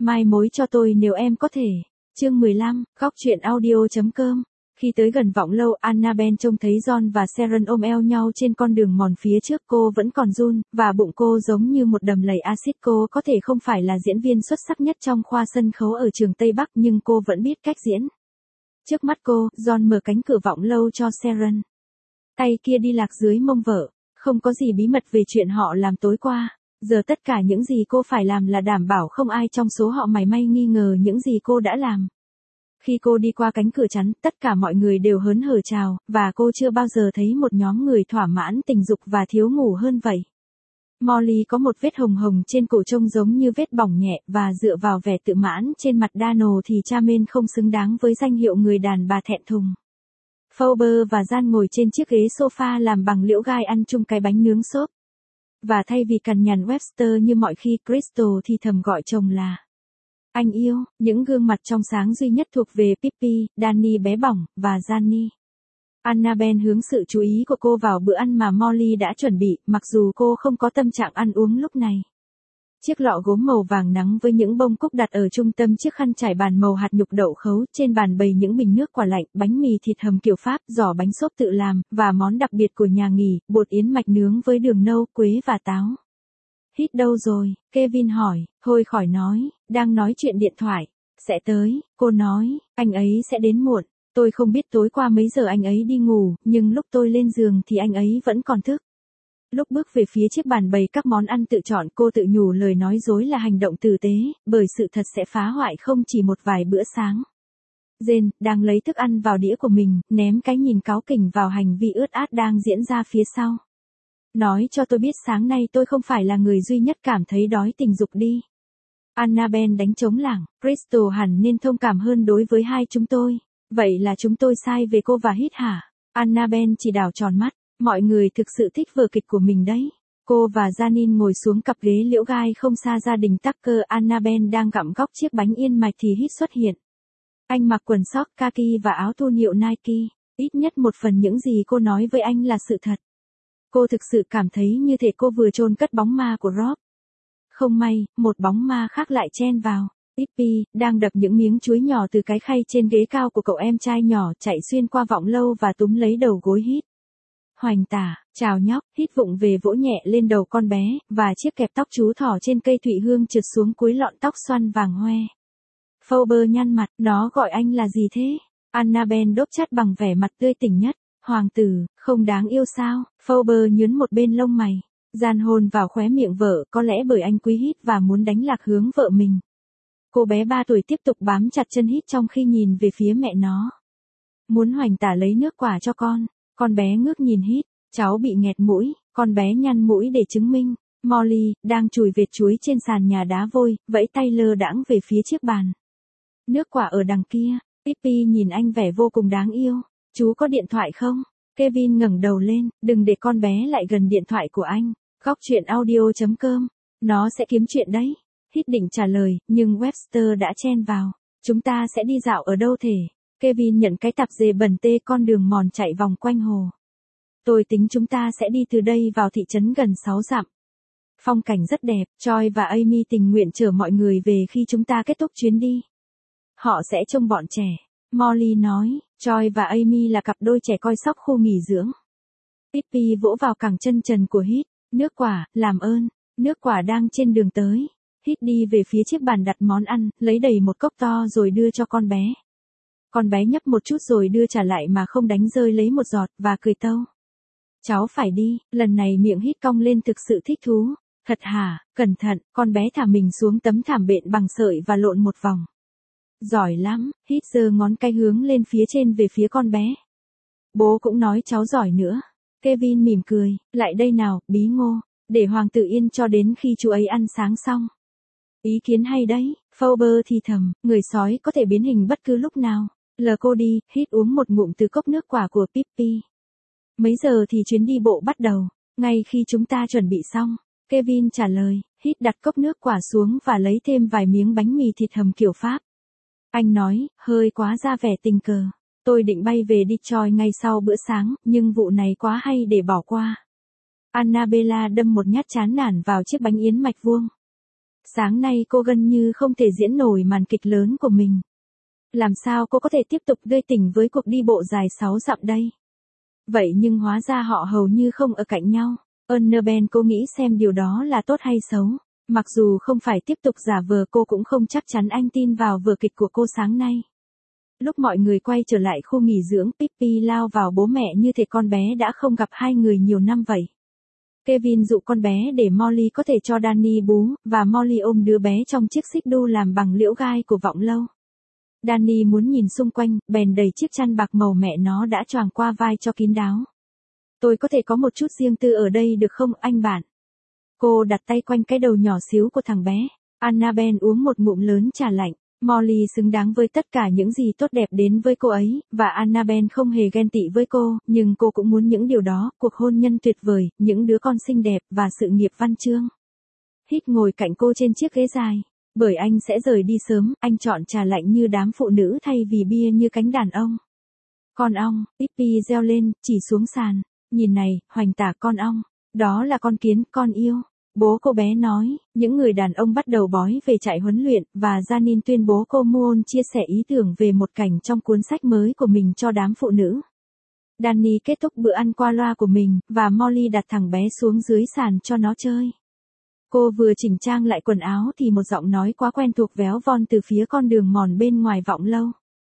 Mai mối cho tôi nếu em có thể. Chương 15, góc truyện audio.com. Khi tới gần vọng lâu, Annabelle trông thấy John và Sharon ôm eo nhau trên con đường mòn phía trước. Cô vẫn còn run, và bụng cô giống như một đầm lầy axit. Cô có thể không phải là diễn viên xuất sắc nhất trong khoa sân khấu ở trường Tây Bắc, nhưng cô vẫn biết cách diễn. Trước mắt cô, John mở cánh cửa vọng lâu cho Sharon. Tay kia đi lạc dưới mông vợ. Không có gì bí mật về chuyện họ làm tối qua. Giờ tất cả những gì cô phải làm là đảm bảo không ai trong số họ mảy may nghi ngờ những gì cô đã làm. Khi cô đi qua cánh cửa chắn, tất cả mọi người đều hớn hở chào, và cô chưa bao giờ thấy một nhóm người thỏa mãn tình dục và thiếu ngủ hơn vậy. Molly có một vết hồng hồng trên cổ trông giống như vết bỏng nhẹ, và dựa vào vẻ tự mãn trên mặt Daniel thì Charmaine không xứng đáng với danh hiệu người đàn bà thẹn thùng. Phoebe và Jan ngồi trên chiếc ghế sofa làm bằng liễu gai ăn chung cái bánh nướng xốp. Và thay vì cằn nhằn Webster như mọi khi, Crystal thì thầm gọi chồng là anh yêu. Những gương mặt trong sáng duy nhất thuộc về Pippi, Danny bé bỏng, và Gianni. Annabelle hướng sự chú ý của cô vào bữa ăn mà Molly đã chuẩn bị, mặc dù cô không có tâm trạng ăn uống lúc này. Chiếc lọ gốm màu vàng nắng với những bông cúc đặt ở trung tâm chiếc khăn trải bàn màu hạt nhục đậu khấu, trên bàn bày những bình nước quả lạnh, bánh mì thịt hầm kiểu Pháp, giò bánh xốp tự làm, và món đặc biệt của nhà nghỉ, bột yến mạch nướng với đường nâu, quế và táo. Hít đâu rồi? Kevin hỏi. Thôi khỏi nói, đang nói chuyện điện thoại. Sẽ tới, cô nói, anh ấy sẽ đến muộn. Tôi không biết tối qua mấy giờ anh ấy đi ngủ, nhưng lúc tôi lên giường thì anh ấy vẫn còn thức. Lúc bước về phía chiếc bàn bày các món ăn tự chọn, cô tự nhủ lời nói dối là hành động tử tế, bởi sự thật sẽ phá hoại không chỉ một vài bữa sáng. Jane, đang lấy thức ăn vào đĩa của mình, ném cái nhìn cáu kỉnh vào hành vi ướt át đang diễn ra phía sau. Nói cho tôi biết sáng nay tôi không phải là người duy nhất cảm thấy đói tình dục đi. Annabelle đánh trống lảng, Crystal hẳn nên thông cảm hơn đối với hai chúng tôi. Vậy là chúng tôi sai về cô và hít hả? Annabelle chỉ đảo tròn mắt. Mọi người thực sự thích vở kịch của mình đấy. Cô và Janine ngồi xuống cặp ghế liễu gai không xa gia đình Tucker. Annabelle đang gặm góc chiếc bánh yên mạch thì Hít xuất hiện. Anh mặc quần sóc kaki và áo thun hiệu Nike. Ít nhất một phần những gì cô nói với anh là sự thật. Cô thực sự cảm thấy như thể cô vừa chôn cất bóng ma của Rob. Không may, một bóng ma khác lại chen vào. Pippi, đang đập những miếng chuối nhỏ từ cái khay trên ghế cao của cậu em trai nhỏ, chạy xuyên qua vọng lâu và túm lấy đầu gối Hít. Hoành tả, chào nhóc. Hít vụng về vỗ nhẹ lên đầu con bé, và chiếc kẹp tóc chú thỏ trên cây thụy hương trượt xuống cuối lọn tóc xoăn vàng hoe. Phoebe nhăn mặt, nó gọi anh là gì thế? Annabelle đốp chát bằng vẻ mặt tươi tỉnh nhất. Hoàng tử, không đáng yêu sao? Phoebe nhướn một bên lông mày. Gian hôn vào khóe miệng vợ, có lẽ bởi anh quý Hít và muốn đánh lạc hướng vợ mình. Cô bé 3 tuổi tiếp tục bám chặt chân Hít trong khi nhìn về phía mẹ nó. Muốn hoành tả lấy nước quả cho con bé ngước nhìn Hít, cháu bị nghẹt mũi, con bé nhăn mũi để chứng minh. Molly, đang chùi vệt chuối trên sàn nhà đá vôi, vẫy tay lơ đãng về phía chiếc bàn. Nước quả ở đằng kia. Pippi nhìn anh vẻ vô cùng đáng yêu. Chú có điện thoại không? Kevin ngẩng đầu lên, đừng để con bé lại gần điện thoại của anh. Góc truyện audio.com. Nó sẽ kiếm chuyện đấy. Hít định trả lời, nhưng Webster đã chen vào. Chúng ta sẽ đi dạo ở đâu thể? Kevin nhận cái tạp dề bẩn tê con đường mòn chạy vòng quanh hồ. Tôi tính chúng ta sẽ đi từ đây vào thị trấn gần 6 dặm. Phong cảnh rất đẹp, Troy và Amy tình nguyện chở mọi người về khi chúng ta kết thúc chuyến đi. Họ sẽ trông bọn trẻ. Molly nói, Troy và Amy là cặp đôi trẻ coi sóc khu nghỉ dưỡng. Pippi vỗ vào cẳng chân trần của Hít. Nước quả, làm ơn. Nước quả đang trên đường tới. Hít đi về phía chiếc bàn đặt món ăn, lấy đầy một cốc to rồi đưa cho con bé. Con bé nhấp một chút rồi đưa trả lại mà không đánh rơi lấy một giọt, và cười tâu. Cháu phải đi. Lần này miệng Hít cong lên thực sự thích thú. Thật hả? Cẩn thận. Con bé thả mình xuống tấm thảm bện bằng sợi và lộn một vòng. Giỏi lắm. Hít giơ ngón cái hướng lên phía trên về phía con bé. Bố cũng nói cháu giỏi nữa. Kevin mỉm cười. Lại đây nào, bí ngô. Để hoàng tử yên cho đến khi chú ấy ăn sáng xong. Ý kiến hay đấy. Phoebe thì thầm, người sói có thể biến hình bất cứ lúc nào. Lờ cô đi. Hít uống một ngụm từ cốc nước quả của Pippi. Mấy giờ thì chuyến đi bộ bắt đầu? Ngay khi chúng ta chuẩn bị xong. Kevin trả lời. Hít đặt cốc nước quả xuống và lấy thêm vài miếng bánh mì thịt hầm kiểu Pháp. Anh nói, hơi quá ra vẻ tình cờ. Tôi định bay về Detroit ngay sau bữa sáng, nhưng vụ này quá hay để bỏ qua. Annabella đâm một nhát chán nản vào chiếc bánh yến mạch vuông. Sáng nay cô gần như không thể diễn nổi màn kịch lớn của mình. Làm sao cô có thể tiếp tục gây tình với cuộc đi bộ dài 6 dặm đây? Vậy nhưng hóa ra họ hầu như không ở cạnh nhau. Annabelle cô nghĩ xem điều đó là tốt hay xấu. Mặc dù không phải tiếp tục giả vờ, cô cũng không chắc chắn anh tin vào vở kịch của cô sáng nay. Lúc mọi người quay trở lại khu nghỉ dưỡng, Pippi lao vào bố mẹ như thể con bé đã không gặp hai người nhiều năm vậy. Kevin dụ con bé để Molly có thể cho Danny bú, và Molly ôm đứa bé trong chiếc xích đu làm bằng liễu gai của Vọng Lâu. Danny muốn nhìn xung quanh, bèn đẩy chiếc chăn bạc màu mẹ nó đã choàng qua vai cho kín đáo. Tôi có thể có một chút riêng tư ở đây được không, anh bạn? Cô đặt tay quanh cái đầu nhỏ xíu của thằng bé. Annabelle uống một ngụm lớn trà lạnh. Molly xứng đáng với tất cả những gì tốt đẹp đến với cô ấy, và Annabelle không hề ghen tị với cô, nhưng cô cũng muốn những điều đó, cuộc hôn nhân tuyệt vời, những đứa con xinh đẹp, và sự nghiệp văn chương. Hít ngồi cạnh cô trên chiếc ghế dài. Bởi anh sẽ rời đi sớm, anh chọn trà lạnh như đám phụ nữ thay vì bia như cánh đàn ông. Con ong, Pippi reo lên, chỉ xuống sàn. Nhìn này, hoành tả con ong. Đó là con kiến, con yêu. Bố cô bé nói, những người đàn ông bắt đầu bói về trại huấn luyện, và Janine tuyên bố cô Moon chia sẻ ý tưởng về một cảnh trong cuốn sách mới của mình cho đám phụ nữ. Danny kết thúc bữa ăn qua loa của mình, và Molly đặt thằng bé xuống dưới sàn cho nó chơi. Cô vừa chỉnh trang lại quần áo thì một giọng nói quá quen thuộc véo von từ phía con đường mòn bên ngoài Vọng Lâu.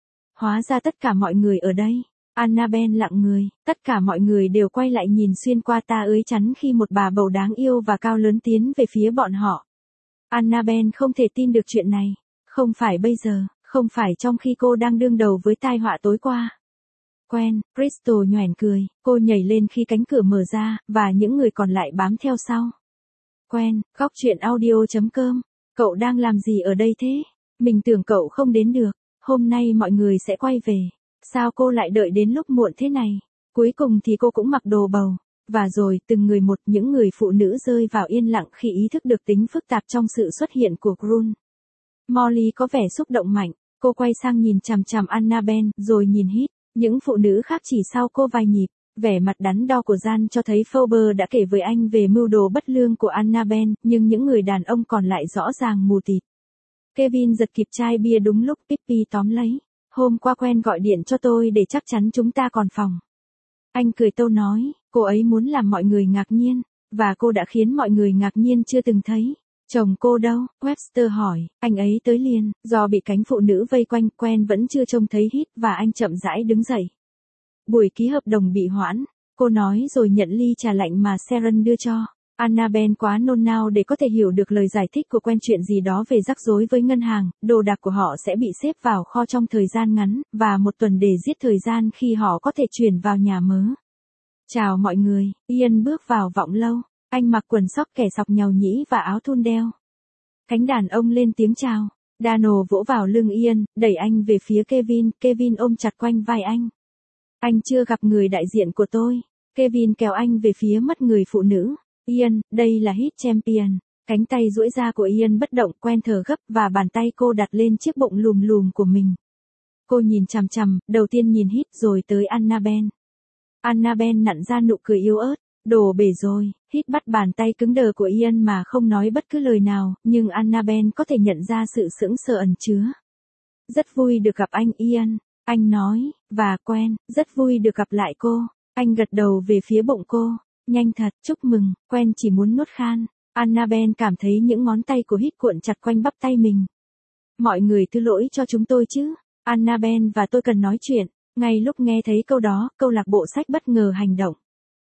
Hóa ra tất cả mọi người ở đây. Annabelle lặng người, tất cả mọi người đều quay lại nhìn xuyên qua ta ới chắn khi một bà bầu đáng yêu và cao lớn tiến về phía bọn họ. Annabelle không thể tin được chuyện này. Không phải bây giờ, không phải trong khi cô đang đương đầu với tai họa tối qua. Quen, Crystal nhoẻn cười, cô nhảy lên khi cánh cửa mở ra, và những người còn lại bám theo sau. Quen, góc chuyện audio.com. Cậu đang làm gì ở đây thế? Mình tưởng cậu không đến được. Hôm nay mọi người sẽ quay về. Sao cô lại đợi đến lúc muộn thế này? Cuối cùng thì cô cũng mặc đồ bầu. Và rồi, từng người một, những người phụ nữ rơi vào yên lặng khi ý thức được tính phức tạp trong sự xuất hiện của Grun. Molly có vẻ xúc động mạnh. Cô quay sang nhìn chằm chằm Annabelle, rồi nhìn Hít. Những phụ nữ khác chỉ sau cô vài nhịp. Vẻ mặt đắn đo của Jan cho thấy Phoebe đã kể với anh về mưu đồ bất lương của Annabelle, nhưng những người đàn ông còn lại rõ ràng mù tịt. Kevin giật kịp chai bia đúng lúc Pippi tóm lấy. Hôm qua Quen gọi điện cho tôi để chắc chắn chúng ta còn phòng. Anh cười tâu nói, cô ấy muốn làm mọi người ngạc nhiên, và cô đã khiến mọi người ngạc nhiên chưa từng thấy. Chồng cô đâu? Webster hỏi, anh ấy tới liền, do bị cánh phụ nữ vây quanh, Quen vẫn chưa trông thấy Hít, và anh chậm rãi đứng dậy. Buổi ký hợp đồng bị hoãn, cô nói rồi nhận ly trà lạnh mà Sharon đưa cho. Annabelle quá nôn nao để có thể hiểu được lời giải thích của Quen chuyện gì đó về rắc rối với ngân hàng, đồ đạc của họ sẽ bị xếp vào kho trong thời gian ngắn, và một tuần để giết thời gian khi họ có thể chuyển vào nhà mớ. Chào mọi người, Ian bước vào Vọng Lâu, anh mặc quần sóc kẻ sọc nhàu nhĩ và áo thun đeo. Cánh đàn ông lên tiếng chào, Dano vỗ vào lưng Ian, đẩy anh về phía Kevin, Kevin ôm chặt quanh vai anh. Anh chưa gặp người đại diện của tôi. Kevin kéo anh về phía mất người phụ nữ. Ian, đây là Hit Champion. Cánh tay duỗi ra của Ian bất động, Quen thở gấp, và bàn tay cô đặt lên chiếc bụng lùm lùm của mình. Cô nhìn chằm chằm, đầu tiên nhìn Hit rồi tới Annabelle. Annabelle nặn ra nụ cười yếu ớt. Đổ bể rồi. Hit bắt bàn tay cứng đờ của Ian mà không nói bất cứ lời nào, nhưng Annabelle có thể nhận ra sự sững sờ ẩn chứa. Rất vui được gặp anh Ian. Anh nói, và Quen, rất vui được gặp lại cô. Anh gật đầu về phía bụng cô. Nhanh thật, chúc mừng, Quen chỉ muốn nuốt khan. Annabelle cảm thấy những ngón tay của Hít cuộn chặt quanh bắp tay mình. Mọi người thứ lỗi cho chúng tôi chứ. Annabelle và tôi cần nói chuyện. Ngay lúc nghe thấy câu đó, câu lạc bộ sách bất ngờ hành động.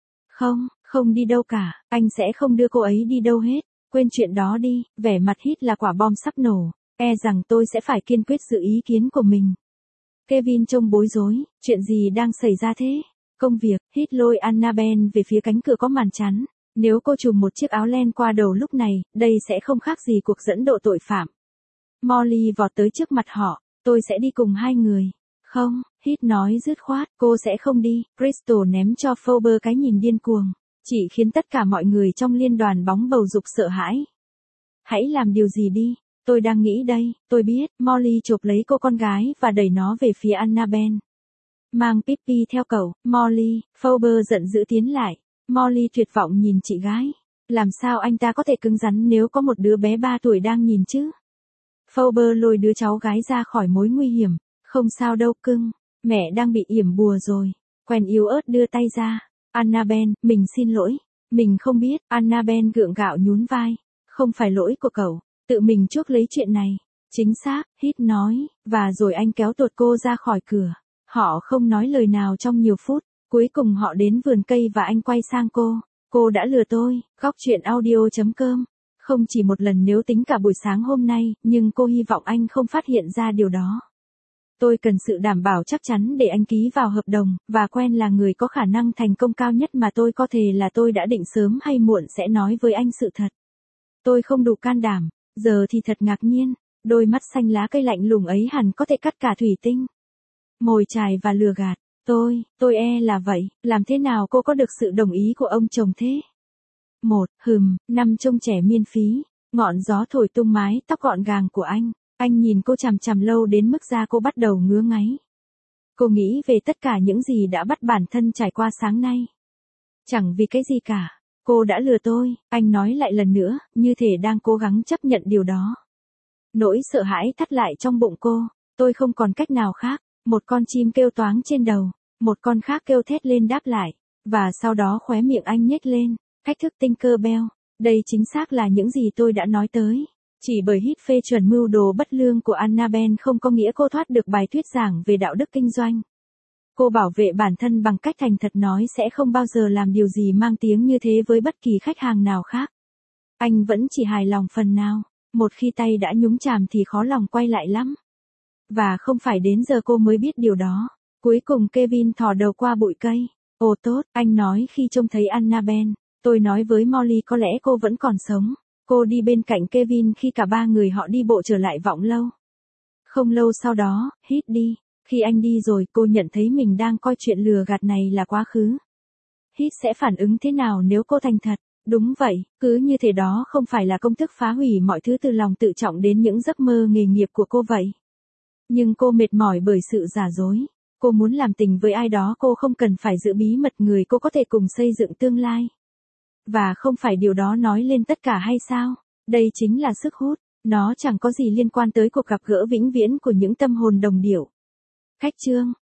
Không đi đâu cả, anh sẽ không đưa cô ấy đi đâu hết. Quên chuyện đó đi, vẻ mặt Hít là quả bom sắp nổ. E rằng tôi sẽ phải kiên quyết giữ ý kiến của mình. Kevin trông bối rối, chuyện gì đang xảy ra thế? Công việc, Hít lôi Annabelle về phía cánh cửa có màn chắn. Nếu cô trùm một chiếc áo len qua đầu lúc này, đây sẽ không khác gì cuộc dẫn độ tội phạm. Molly vọt tới trước mặt họ, tôi sẽ đi cùng hai người. Không, Hít nói dứt khoát, cô sẽ không đi. Crystal ném cho Phoebe cái nhìn điên cuồng, chỉ khiến tất cả mọi người trong liên đoàn bóng bầu dục sợ hãi. Hãy làm điều gì đi. Tôi đang nghĩ đây, tôi biết. Molly chộp lấy cô con gái và đẩy nó về phía Annabelle. Mang Pippi theo cậu, Molly. Phoebe giận dữ tiến lại. Molly tuyệt vọng nhìn chị gái. Làm sao anh ta có thể cứng rắn nếu có một đứa bé 3 tuổi đang nhìn chứ? Phoebe lôi đứa cháu gái ra khỏi mối nguy hiểm. Không sao đâu cưng, mẹ đang bị yểm bùa rồi. Quen yếu ớt đưa tay ra. Annabelle, mình xin lỗi. Mình không biết, Annabelle gượng gạo nhún vai. Không phải lỗi của cậu, tự mình chuốc lấy chuyện này. Chính xác, Hít nói, và rồi anh kéo tuột cô ra khỏi cửa. Họ không nói lời nào trong nhiều phút, cuối cùng họ đến vườn cây và anh quay sang cô. Cô đã lừa tôi, góc chuyện audio.com. Không chỉ một lần nếu tính cả buổi sáng hôm nay, nhưng cô hy vọng anh không phát hiện ra điều đó. Tôi cần sự đảm bảo chắc chắn để anh ký vào hợp đồng, và quen là người có khả năng thành công cao nhất mà tôi có thể là tôi đã định sớm hay muộn sẽ nói với anh sự thật. Tôi không đủ can đảm, giờ thì thật ngạc nhiên, đôi mắt xanh lá cây lạnh lùng ấy hẳn có thể cắt cả thủy tinh. Mồi chài và lừa gạt, tôi là vậy, làm thế nào cô có được sự đồng ý của ông chồng thế? 5 trông trẻ miên phí, ngọn gió thổi tung mái tóc gọn gàng của anh nhìn cô chằm chằm lâu đến mức da cô bắt đầu ngứa ngáy. Cô nghĩ về tất cả những gì đã bắt bản thân trải qua sáng nay. Chẳng vì cái gì cả, cô đã lừa tôi, anh nói lại lần nữa, như thể đang cố gắng chấp nhận điều đó. Nỗi sợ hãi thắt lại trong bụng cô, tôi không còn cách nào khác, một con chim kêu toáng trên đầu, một con khác kêu thét lên đáp lại, và sau đó khóe miệng anh nhếch lên, cách thức Tinkerbell, đây chính xác là những gì tôi đã nói tới. Chỉ bởi Hít phê chuẩn mưu đồ bất lương của Annabelle không có nghĩa cô thoát được bài thuyết giảng về đạo đức kinh doanh. Cô bảo vệ bản thân bằng cách thành thật nói sẽ không bao giờ làm điều gì mang tiếng như thế với bất kỳ khách hàng nào khác. Anh vẫn chỉ hài lòng phần nào, một khi tay đã nhúng chàm thì khó lòng quay lại lắm. Và không phải đến giờ cô mới biết điều đó. Cuối cùng Kevin thò đầu qua bụi cây. Ồ tốt, anh nói khi trông thấy Annabelle. Tôi nói với Molly có lẽ cô vẫn còn sống. Cô đi bên cạnh Kevin khi cả ba người họ đi bộ trở lại vọng lâu. Không lâu sau đó, Hít đi. Khi anh đi rồi cô nhận thấy mình đang coi chuyện lừa gạt này là quá khứ. Hít sẽ phản ứng thế nào nếu cô thành thật? Đúng vậy, cứ như thế đó không phải là công thức phá hủy mọi thứ từ lòng tự trọng đến những giấc mơ nghề nghiệp của cô vậy. Nhưng cô mệt mỏi bởi sự giả dối. Cô muốn làm tình với ai đó cô không cần phải giữ bí mật người cô có thể cùng xây dựng tương lai. Và không phải điều đó nói lên tất cả hay sao? Đây chính là sức hút, nó chẳng có gì liên quan tới cuộc gặp gỡ vĩnh viễn của những tâm hồn đồng điệu. Khách chương